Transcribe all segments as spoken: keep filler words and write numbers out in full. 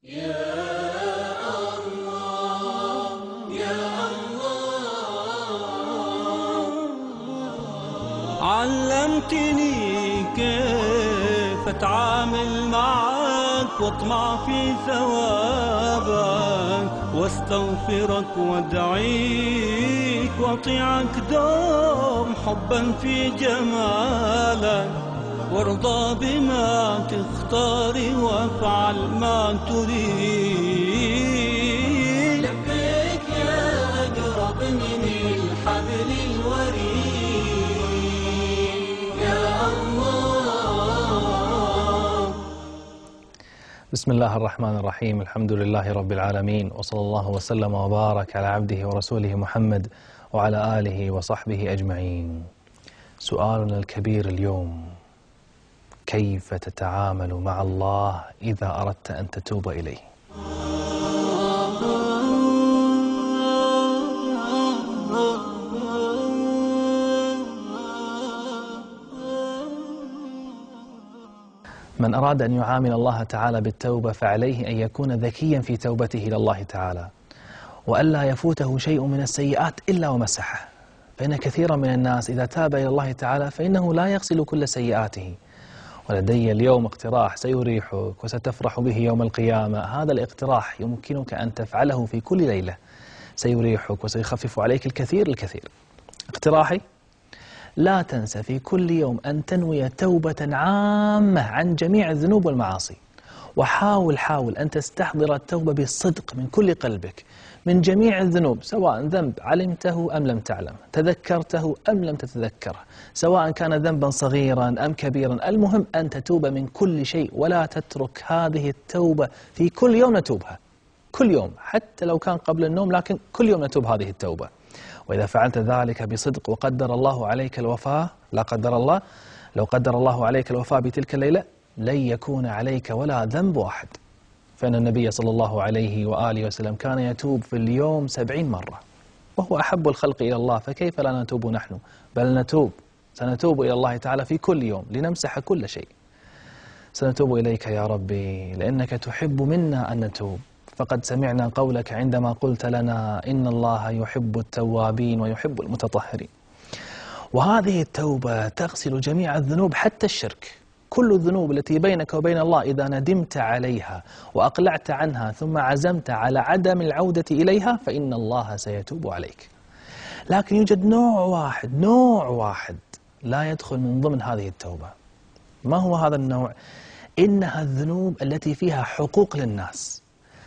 علمتني كيف اتعامل معك واطمع في ثوابك واستغفرك وادعيك واطيعك دوم حبا في جمالك وارضى بما تختاري وافعل ما تريد. لبيك يا أقرب من الحبل الوريد يا الله. بسم الله الرحمن الرحيم. الحمد لله رب العالمين، وصلى الله وسلم وبارك على عبده ورسوله محمد وعلى آله وصحبه أجمعين. سؤالنا الكبير اليوم: كيف تتعامل مع الله إذا أردت أن تتوب إليه؟ من أراد أن يعامل الله تعالى بالتوبة فعليه أن يكون ذكيا في توبته إلى الله تعالى، وألا يفوته شيء من السيئات إلا ومسحه، فإن كثيرا من الناس إذا تاب إلى الله تعالى فإنه لا يغسل كل سيئاته. ولدي اليوم اقتراح سيريحك وستفرح به يوم القيامة. هذا الاقتراح يمكنك أن تفعله في كل ليلة، سيريحك وسيخفف عليك الكثير الكثير. اقتراحي: لا تنسى في كل يوم أن تنوي توبة عامة عن جميع الذنوب والمعاصي، وحاول حاول أن تستحضر التوبة بالصدق من كل قلبك من جميع الذنوب، سواء ذنب علمته أم لم تعلم، تذكرته أم لم تتذكره، سواء كان ذنبا صغيرا أم كبيرا. المهم أن تتوب من كل شيء، ولا تترك هذه التوبة في كل يوم نتوبها، كل يوم حتى لو كان قبل النوم، لكن كل يوم نتوب هذه التوبة. وإذا فعلت ذلك بصدق وقدر الله عليك الوفاة، لا قدر الله، لو قدر الله عليك الوفاة بتلك الليلة لن يكون عليك ولا ذنب واحد. فإن النبي صلى الله عليه وآله وسلم كان يتوب في اليوم سبعين مرة، وهو أحب الخلق إلى الله، فكيف لا نتوب نحن؟ بل نتوب، سنتوب إلى الله تعالى في كل يوم لنمسح كل شيء. سنتوب إليك يا ربي لأنك تحب منا أن نتوب، فقد سمعنا قولك عندما قلت لنا إن الله يحب التوابين ويحب المتطهرين. وهذه التوبة تغسل جميع الذنوب حتى الشرك. كل الذنوب التي بينك وبين الله إذا ندمت عليها وأقلعت عنها ثم عزمت على عدم العودة إليها فإن الله سيتوب عليك. لكن يوجد نوع واحد نوع واحد لا يدخل من ضمن هذه التوبة. ما هو هذا النوع؟ إنها الذنوب التي فيها حقوق للناس.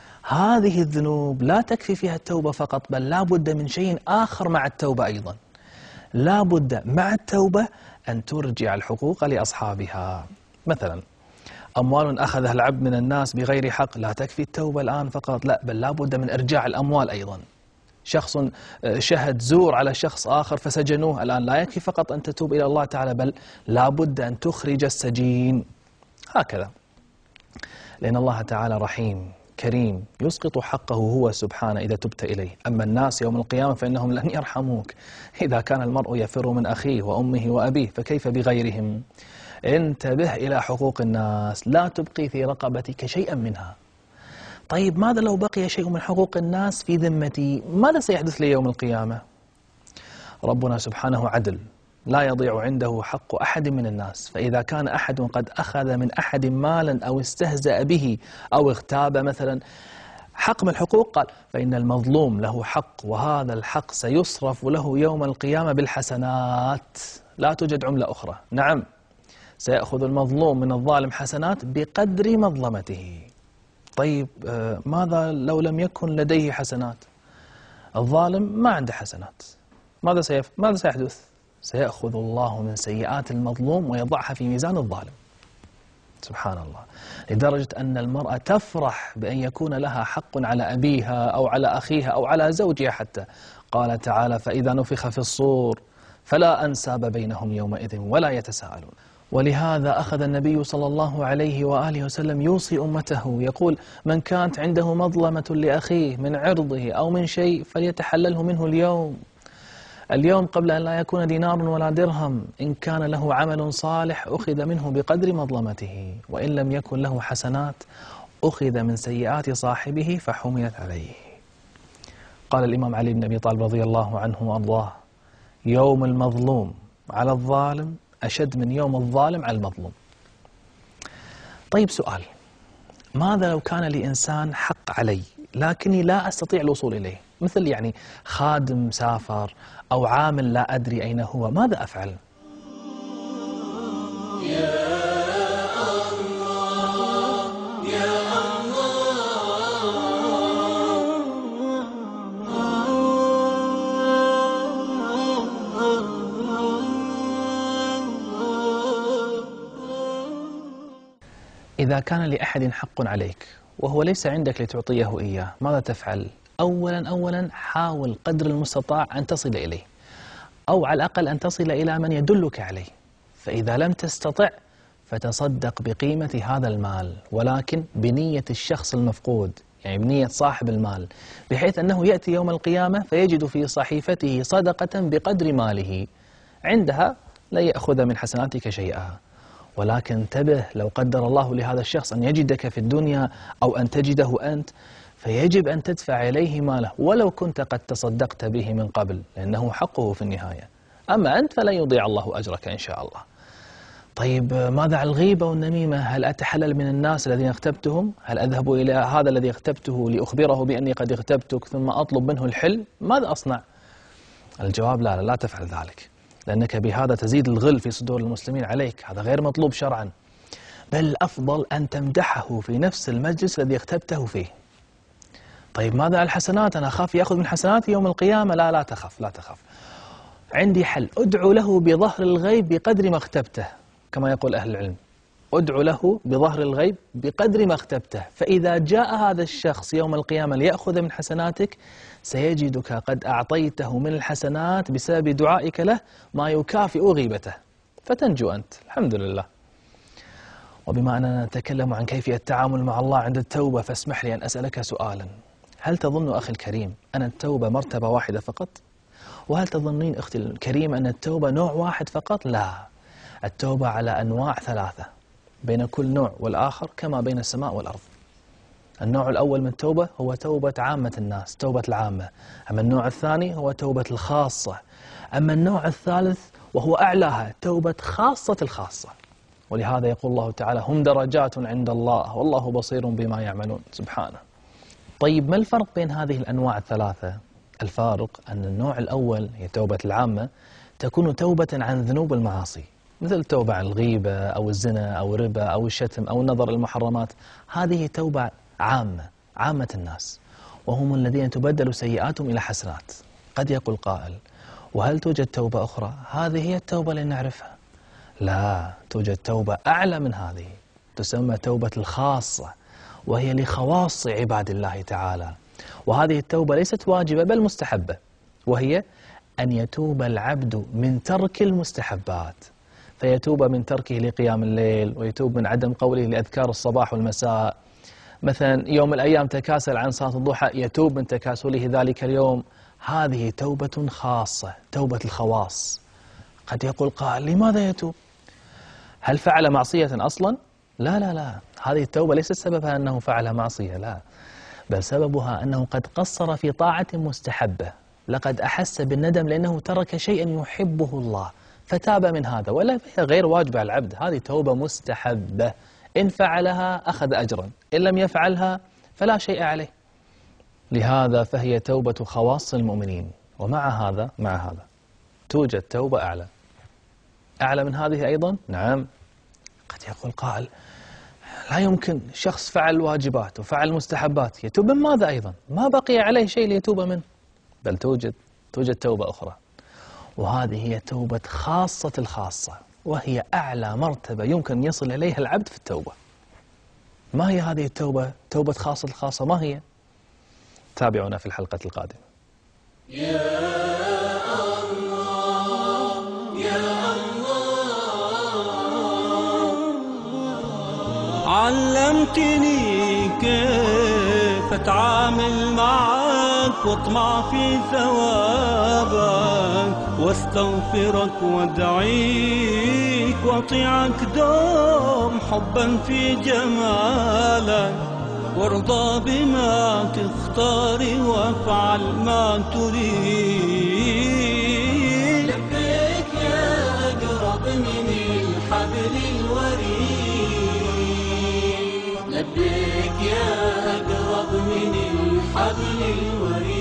هذه الذنوب لا تكفي فيها التوبة فقط، بل لا بد من شيء آخر مع التوبة أيضا. لا بد مع التوبة أن ترجع الحقوق لأصحابها. مثلا أموال أخذها العبد من الناس بغير حق، لا تكفي التوبة الآن فقط، لا بل لا بد من إرجاع الأموال أيضا. شخص شهد زور على شخص آخر فسجنوه، الآن لا يكفي فقط أن تتوب إلى الله تعالى، بل لا بد أن تخرج السجين. هكذا، لأن الله تعالى رحيم كريم يسقط حقه هو سبحانه إذا تبت إليه. أما الناس يوم القيامة فإنهم لن يرحموك. إذا كان المرء يفر من أخيه وأمه وأبيه فكيف بغيرهم؟ انتبه إلى حقوق الناس، لا تبقي في رقبتك شيئا منها. طيب ماذا لو بقي شيء من حقوق الناس في ذمتي؟ ماذا سيحدث لي يوم القيامة؟ ربنا سبحانه عدل، لا يضيع عنده حق أحد من الناس. فإذا كان أحد قد أخذ من أحد مالا أو استهزأ به أو اغتاب مثلا حق من الحقوق، قال فإن المظلوم له حق، وهذا الحق سيصرف له يوم القيامة بالحسنات، لا توجد عملة أخرى. نعم، سيأخذ المظلوم من الظالم حسنات بقدر مظلمته. طيب ماذا لو لم يكن لديه حسنات؟ الظالم ما عنده حسنات، ماذا سيف... ماذا سيحدث؟ سيأخذ الله من سيئات المظلوم ويضعها في ميزان الظالم. سبحان الله، لدرجة أن المرأة تفرح بأن يكون لها حق على أبيها أو على أخيها أو على زوجها حتى. قال تعالى: فإذا نفخ في الصور فلا أنساب بينهم يومئذ ولا يتساءلون. ولهذا أخذ النبي صلى الله عليه وآله وسلم يوصي أمته يقول: من كانت عنده مظلمة لأخيه من عرضه أو من شيء فليتحلله منه اليوم اليوم قبل أن لا يكون دينار ولا درهم. إن كان له عمل صالح أخذ منه بقدر مظلمته، وإن لم يكن له حسنات أخذ من سيئات صاحبه فحملت عليه. قال الإمام علي بن أبي طالب رضي الله عنه وأرضاه: يوم المظلوم على الظالم أشد من يوم الظالم على المظلوم. طيب سؤال: ماذا لو كان لإنسان حق علي لكني لا أستطيع الوصول إليه، مثل يعني خادم سافر أو عامل لا أدري أين هو، ماذا أفعل؟ إذا كان لأحد حق عليك وهو ليس عندك لتعطيه إياه، ماذا تفعل؟ أولا أولا حاول قدر المستطاع أن تصل إليه، أو على الأقل أن تصل إلى من يدلك عليه. فإذا لم تستطع فتصدق بقيمة هذا المال، ولكن بنية الشخص المفقود، يعني بنية صاحب المال، بحيث أنه يأتي يوم القيامة فيجد في صحيفته صدقة بقدر ماله، عندها لا يأخذ من حسناتك شيئا. ولكن انتبه، لو قدر الله لهذا الشخص أن يجدك في الدنيا أو أن تجده أنت، فيجب أن تدفع إليه ماله ولو كنت قد تصدقت به من قبل، لأنه حقه في النهاية. أما أنت فلن يضيع الله أجرك إن شاء الله. طيب ماذا عن الغيبة والنميمة؟ هل أتحلل من الناس الذين اغتبتهم؟ هل أذهب إلى هذا الذي اغتبته لأخبره بأني قد اغتبتك ثم أطلب منه الحل؟ ماذا أصنع؟ الجواب: لا لا, لا تفعل ذلك، لأنك بهذا تزيد الغل في صدور المسلمين عليك، هذا غير مطلوب شرعا. بل أفضل أن تمدحه في نفس المجلس الذي اغتبته فيه. طيب ماذا عن الحسنات؟ أنا أخاف يأخذ من حسناتي يوم القيامة. لا لا تخف لا تخف، عندي حل. ادعو له بظهر الغيب بقدر ما اغتبته، كما يقول أهل العلم، ادعو له بظهر الغيب بقدر ما اغتبته، فإذا جاء هذا الشخص يوم القيامة ليأخذ من حسناتك سيجدك قد أعطيته من الحسنات بسبب دعائك له ما يكافئ غيبته، فتنجو أنت. الحمد لله. وبما أننا نتكلم عن كيفية التعامل مع الله عند التوبة، فاسمح لي أن أسألك سؤالا: هل تظن أخي الكريم أن التوبة مرتبة واحدة فقط؟ وهل تظنين أختي الكريمة أن التوبة نوع واحد فقط؟ لا، التوبة على أنواع ثلاثة، بين كل نوع والآخر كما بين السماء والأرض. النوع الأول من التوبة هو توبة عامة الناس، توبة العامة. أما النوع الثاني هو توبة الخاصة. أما النوع الثالث وهو أعلاها، توبة خاصة الخاصة. ولهذا يقول الله تعالى: هم درجات عند الله والله بصير بما يعملون، سبحانه. طيب ما الفرق بين هذه الأنواع الثلاثة؟ الفارق أن النوع الأول هي توبة العامة، تكون توبة عن ذنوب المعاصي، مثل التوبة عن الغيبة أو الزنا أو الربا أو الشتم أو النظر المحرمات. هذه توبة عامة، عامة الناس، وهم الذين تبدل سيئاتهم إلى حسنات. قد يقول قائل: وهل توجد توبة أخرى؟ هذه هي التوبة اللي نعرفها. لا، توجد توبة أعلى من هذه، تسمى توبة الخاصة، وهي لخواص عباد الله تعالى. وهذه التوبة ليست واجبة بل مستحبة، وهي أن يتوب العبد من ترك المستحبات، فيتوب من تركه لقيام الليل، ويتوب من عدم قوله لأذكار الصباح والمساء. مثلا يوم من الأيام تكاسل عن صلاة الضحى، يتوب من تكاسله ذلك اليوم. هذه توبة خاصة، توبة الخواص. قد يقول قائل: لماذا يتوب؟ هل فعل معصية أصلا؟ لا لا لا، هذه التوبة ليست سببها أنه فعل معصية، لا، بل سببها أنه قد قصر في طاعة مستحبة، لقد أحس بالندم لأنه ترك شيئا يحبه الله فتاب من هذا، ولا هي غير واجبة على العبد. هذه توبة مستحبة، إن فعلها أخذ أجرا، إن لم يفعلها فلا شيء عليه. لهذا فهي توبة خواص المؤمنين. ومع هذا مع هذا توجد توبة أعلى، أعلى من هذه أيضا. نعم. قد يقول قائل: لا يمكن، شخص فعل واجبات وفعل مستحبات، يتوب من ماذا أيضا؟ ما بقي عليه شيء ليتوب منه. بل توجد توجد توبة أخرى، وهذه هي توبة خاصة الخاصة، وهي أعلى مرتبة يمكن يصل إليها العبد في التوبة. ما هي هذه التوبة؟ توبة خاصة الخاصة ما هي؟ تابعونا في الحلقة القادمة. يا الله يا الله، علمتني كيف أتعامل معك واطمع في ثوابك، واستغفرك وادعيك واطيعك دوم حبا في جمالك. وارضى بما تختار وافعل ما تريد. لبيك يا أقرب من الحبل الوريد، لبيك يا أقرب من الحبل الوريد.